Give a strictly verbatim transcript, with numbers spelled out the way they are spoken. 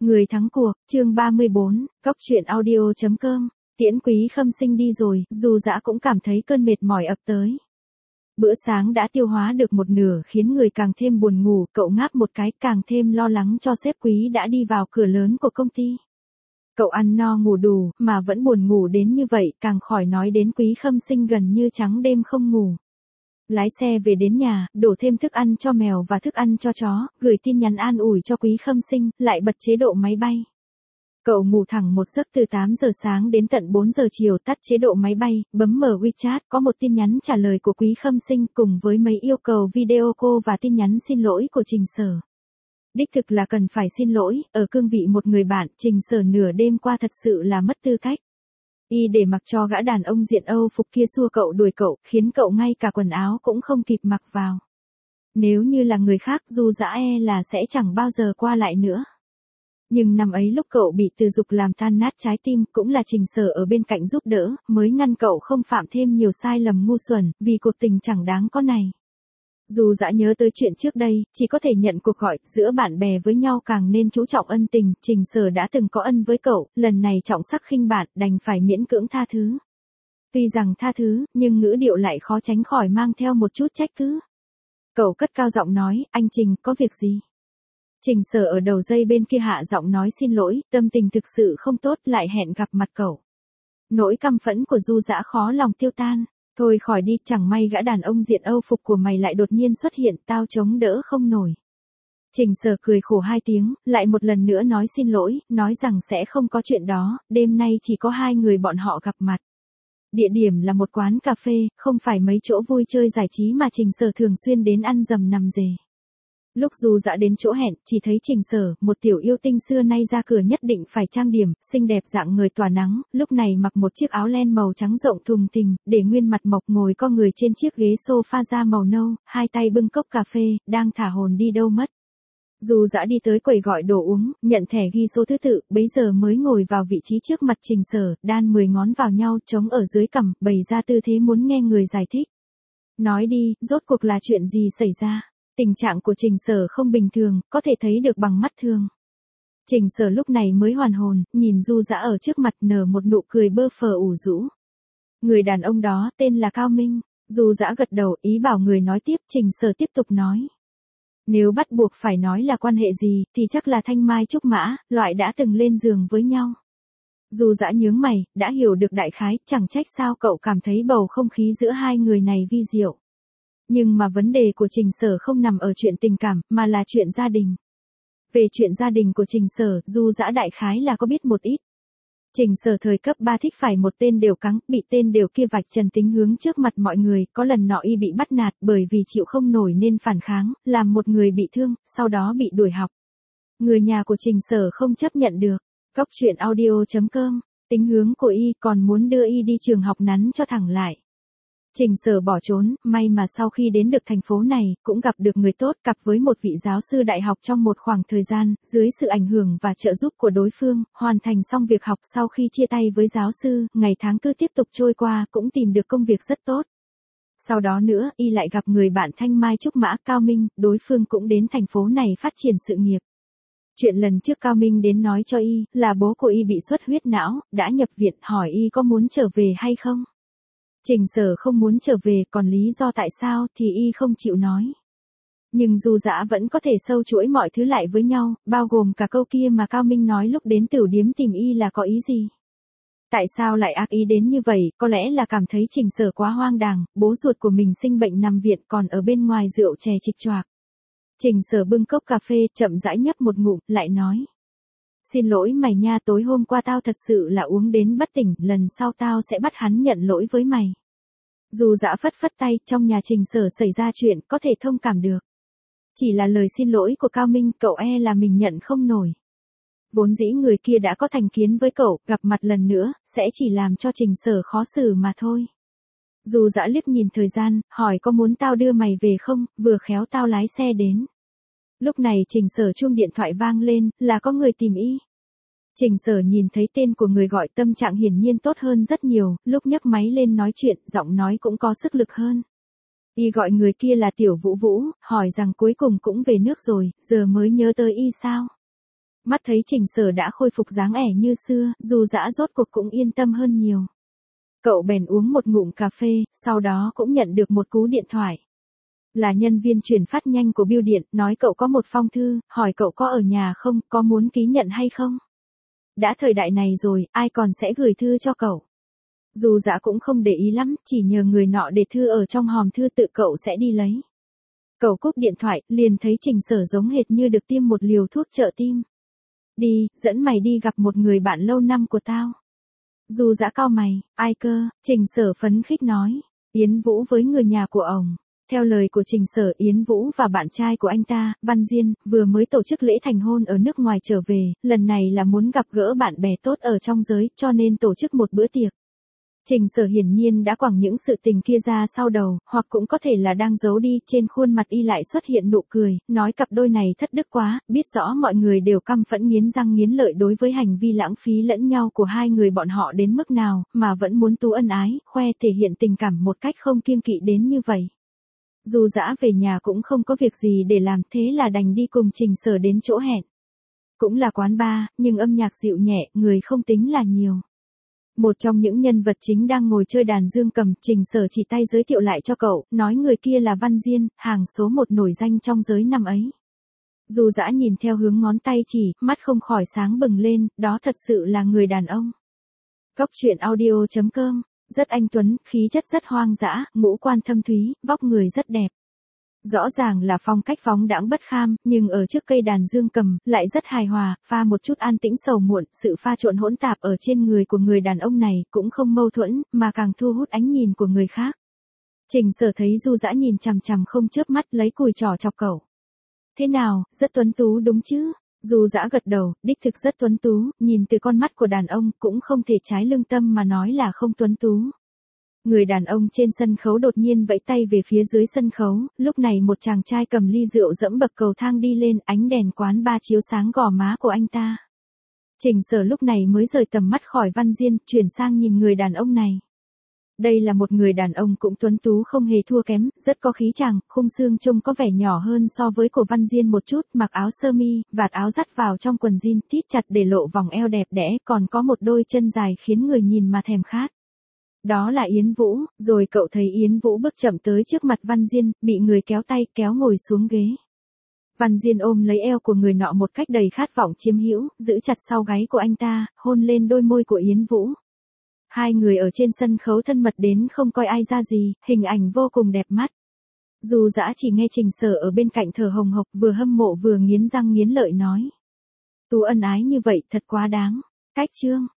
Người thắng cuộc, chương ba mươi bốn, Cóc truyện audio chấm com, tiễn Quý Khâm Sinh đi rồi, Du Dã cũng cảm thấy cơn mệt mỏi ập tới. Bữa sáng đã tiêu hóa được một nửa khiến người càng thêm buồn ngủ, cậu ngáp một cái càng thêm lo lắng cho sếp Quý đã đi vào cửa lớn của công ty. Cậu ăn no ngủ đủ, mà vẫn buồn ngủ đến như vậy, càng khỏi nói đến Quý Khâm Sinh gần như trắng đêm không ngủ. Lái xe về đến nhà, đổ thêm thức ăn cho mèo và thức ăn cho chó, gửi tin nhắn an ủi cho Quý Khâm Sinh, lại bật chế độ máy bay. Cậu ngủ thẳng một giấc từ tám giờ sáng đến tận bốn giờ chiều, tắt chế độ máy bay, bấm mở WeChat, có một tin nhắn trả lời của Quý Khâm Sinh cùng với mấy yêu cầu video call và tin nhắn xin lỗi của Trình Sở. Đích thực là cần phải xin lỗi, ở cương vị một người bạn, Trình Sở nửa đêm qua thật sự là mất tư cách. Y để mặc cho gã đàn ông diện Âu phục kia xua cậu đuổi cậu, khiến cậu ngay cả quần áo cũng không kịp mặc vào. Nếu như là người khác, Du Dã e là sẽ chẳng bao giờ qua lại nữa. Nhưng năm ấy lúc cậu bị Từ Dục làm tan nát trái tim, cũng là Trình Sở ở bên cạnh giúp đỡ, mới ngăn cậu không phạm thêm nhiều sai lầm ngu xuẩn, vì cuộc tình chẳng đáng có này. Du Dã nhớ tới chuyện trước đây, chỉ có thể nhận cuộc gọi, giữa bạn bè với nhau càng nên chú trọng ân tình, Trình Sở đã từng có ân với cậu, lần này trọng sắc khinh bạn, đành phải miễn cưỡng tha thứ. Tuy rằng tha thứ, nhưng ngữ điệu lại khó tránh khỏi mang theo một chút trách cứ. Cậu cất cao giọng nói, anh Trình, có việc gì? Trình Sở ở đầu dây bên kia hạ giọng nói xin lỗi, tâm tình thực sự không tốt, lại hẹn gặp mặt cậu. Nỗi căm phẫn của Du Dã khó lòng tiêu tan. Thôi khỏi đi, chẳng may gã đàn ông diện Âu phục của mày lại đột nhiên xuất hiện, tao chống đỡ không nổi. Trình Sở cười khổ hai tiếng, lại một lần nữa nói xin lỗi, nói rằng sẽ không có chuyện đó, đêm nay chỉ có hai người bọn họ gặp mặt. Địa điểm là một quán cà phê, không phải mấy chỗ vui chơi giải trí mà Trình Sở thường xuyên đến ăn dầm nằm rề. Lúc Du Dã đến chỗ hẹn, chỉ thấy Trình Sở, một tiểu yêu tinh xưa nay ra cửa nhất định phải trang điểm, xinh đẹp dạng người tỏa nắng, lúc này mặc một chiếc áo len màu trắng rộng thùng thình, để nguyên mặt mộc ngồi co người trên chiếc ghế sofa da màu nâu, hai tay bưng cốc cà phê, đang thả hồn đi đâu mất. Du Dã đi tới quầy gọi đồ uống, nhận thẻ ghi số thứ tự, bấy giờ mới ngồi vào vị trí trước mặt Trình Sở, đan mười ngón vào nhau, chống ở dưới cằm, bày ra tư thế muốn nghe người giải thích. Nói đi, rốt cuộc là chuyện gì xảy ra? Tình trạng của Trình Sở không bình thường, có thể thấy được bằng mắt thường. Trình Sở lúc này mới hoàn hồn, nhìn Du Dã ở trước mặt nở một nụ cười bơ phờ ủ rũ. Người đàn ông đó tên là Cao Minh. Du Dã gật đầu, ý bảo người nói tiếp. Trình Sở tiếp tục nói. Nếu bắt buộc phải nói là quan hệ gì, thì chắc là Thanh Mai Trúc Mã, loại đã từng lên giường với nhau. Du Dã nhướng mày, đã hiểu được đại khái, chẳng trách sao cậu cảm thấy bầu không khí giữa hai người này vi diệu. Nhưng mà vấn đề của Trình Sở không nằm ở chuyện tình cảm, mà là chuyện gia đình. Về chuyện gia đình của Trình Sở, Du Dã đại khái là có biết một ít. Trình Sở thời cấp ba thích phải một tên đều cắng, bị tên đều kia vạch trần tính hướng trước mặt mọi người, có lần nọ y bị bắt nạt bởi vì chịu không nổi nên phản kháng, làm một người bị thương, sau đó bị đuổi học. Người nhà của Trình Sở không chấp nhận được. Cóc truyện audio chấm com, tính hướng của y còn muốn đưa y đi trường học nắn cho thẳng lại. Trình Sở bỏ trốn, may mà sau khi đến được thành phố này, cũng gặp được người tốt, cặp với một vị giáo sư đại học trong một khoảng thời gian, dưới sự ảnh hưởng và trợ giúp của đối phương, hoàn thành xong việc học sau khi chia tay với giáo sư, ngày tháng cứ tiếp tục trôi qua, cũng tìm được công việc rất tốt. Sau đó nữa, y lại gặp người bạn Thanh Mai Trúc Mã, Cao Minh, đối phương cũng đến thành phố này phát triển sự nghiệp. Chuyện lần trước Cao Minh đến nói cho y, là bố của y bị xuất huyết não, đã nhập viện, hỏi y có muốn trở về hay không. Trình Sở không muốn trở về, còn lý do tại sao thì y không chịu nói. Nhưng Du Dã vẫn có thể sâu chuỗi mọi thứ lại với nhau, bao gồm cả câu kia mà Cao Minh nói lúc đến tửu điếm tìm y là có ý gì. Tại sao lại ác ý đến như vậy, có lẽ là cảm thấy Trình Sở quá hoang đàng, bố ruột của mình sinh bệnh nằm viện còn ở bên ngoài rượu chè chịch choạc. Trình Sở bưng cốc cà phê, chậm rãi nhấp một ngụm, lại nói. Xin lỗi mày nha, tối hôm qua tao thật sự là uống đến bất tỉnh, lần sau tao sẽ bắt hắn nhận lỗi với mày. Du Dã phất phất tay, trong nhà Trình Sở xảy ra chuyện, có thể thông cảm được. Chỉ là lời xin lỗi của Cao Minh, cậu e là mình nhận không nổi. Vốn dĩ người kia đã có thành kiến với cậu, gặp mặt lần nữa, sẽ chỉ làm cho Trình Sở khó xử mà thôi. Du Dã liếc nhìn thời gian, hỏi có muốn tao đưa mày về không, vừa khéo tao lái xe đến. Lúc này Trình Sở chuông điện thoại vang lên, là có người tìm y. Trình Sở nhìn thấy tên của người gọi, tâm trạng hiển nhiên tốt hơn rất nhiều, lúc nhấc máy lên nói chuyện, giọng nói cũng có sức lực hơn. Y gọi người kia là Tiểu Vũ Vũ, hỏi rằng cuối cùng cũng về nước rồi, giờ mới nhớ tới y sao? Mắt thấy Trình Sở đã khôi phục dáng ẻ như xưa, Du Dã rốt cuộc cũng yên tâm hơn nhiều. Cậu bèn uống một ngụm cà phê, sau đó cũng nhận được một cú điện thoại. Là nhân viên chuyển phát nhanh của bưu điện, nói cậu có một phong thư, hỏi cậu có ở nhà không, có muốn ký nhận hay không? Đã thời đại này rồi, ai còn sẽ gửi thư cho cậu? Du Dã cũng không để ý lắm, chỉ nhờ người nọ để thư ở trong hòm thư, tự cậu sẽ đi lấy. Cậu cúp điện thoại, liền thấy Trình Sở giống hệt như được tiêm một liều thuốc trợ tim. Đi, dẫn mày đi gặp một người bạn lâu năm của tao. Du Dã cau mày, ai cơ? Trình Sở phấn khích nói, Yến Vũ với người nhà của ổng. Theo lời của Trình Sở, Yến Vũ và bạn trai của anh ta, Văn Diên, vừa mới tổ chức lễ thành hôn ở nước ngoài trở về, lần này là muốn gặp gỡ bạn bè tốt ở trong giới, cho nên tổ chức một bữa tiệc. Trình Sở hiển nhiên đã quẳng những sự tình kia ra sau đầu, hoặc cũng có thể là đang giấu đi, trên khuôn mặt y lại xuất hiện nụ cười, nói cặp đôi này thất đức quá, biết rõ mọi người đều căm phẫn nghiến răng nghiến lợi đối với hành vi lãng phí lẫn nhau của hai người bọn họ đến mức nào, mà vẫn muốn tú ân ái, khoe thể hiện tình cảm một cách không kiêng kỵ đến như vậy. Du Dã về nhà cũng không có việc gì để làm, thế là đành đi cùng Trình Sở đến chỗ hẹn. Cũng là quán bar, nhưng âm nhạc dịu nhẹ, người không tính là nhiều. Một trong những nhân vật chính đang ngồi chơi đàn dương cầm, Trình Sở chỉ tay giới thiệu lại cho cậu, nói người kia là Văn Diên, hàng số một nổi danh trong giới năm ấy. Du Dã nhìn theo hướng ngón tay chỉ, mắt không khỏi sáng bừng lên, đó thật sự là người đàn ông. Góc truyện audio chấm com, rất anh tuấn, khí chất rất hoang dã, ngũ quan thâm thúy, vóc người rất đẹp. Rõ ràng là phong cách phóng đãng bất kham, nhưng ở trước cây đàn dương cầm, lại rất hài hòa, pha một chút an tĩnh sầu muộn, sự pha trộn hỗn tạp ở trên người của người đàn ông này, cũng không mâu thuẫn, mà càng thu hút ánh nhìn của người khác. Trình Sở thấy Du Dã nhìn chằm chằm không chớp mắt, lấy cùi trỏ chọc cậu. Thế nào, rất tuấn tú đúng chứ? Du Dã gật đầu, đích thực rất tuấn tú, nhìn từ con mắt của đàn ông, cũng không thể trái lương tâm mà nói là không tuấn tú. Người đàn ông trên sân khấu đột nhiên vẫy tay về phía dưới sân khấu, lúc này một chàng trai cầm ly rượu dẫm bậc cầu thang đi lên, ánh đèn quán bar chiếu sáng gò má của anh ta. Trình Sở lúc này mới rời tầm mắt khỏi Văn Diên, chuyển sang nhìn người đàn ông này. Đây là một người đàn ông cũng tuấn tú không hề thua kém, rất có khí chàng, khung xương trông có vẻ nhỏ hơn so với của Văn Diên một chút, mặc áo sơ mi, vạt áo dắt vào trong quần jean, thít chặt để lộ vòng eo đẹp đẽ, còn có một đôi chân dài khiến người nhìn mà thèm khát. Đó là Yến Vũ, rồi cậu thấy Yến Vũ bước chậm tới trước mặt Văn Diên, bị người kéo tay, kéo ngồi xuống ghế. Văn Diên ôm lấy eo của người nọ một cách đầy khát vọng chiếm hữu, giữ chặt sau gáy của anh ta, hôn lên đôi môi của Yến Vũ. Hai người ở trên sân khấu thân mật đến không coi ai ra gì, hình ảnh vô cùng đẹp mắt. Du Dã chỉ nghe Trình Sở ở bên cạnh thở hồng hộc, vừa hâm mộ vừa nghiến răng nghiến lợi nói. Tú ân ái như vậy thật quá đáng. Cách chương.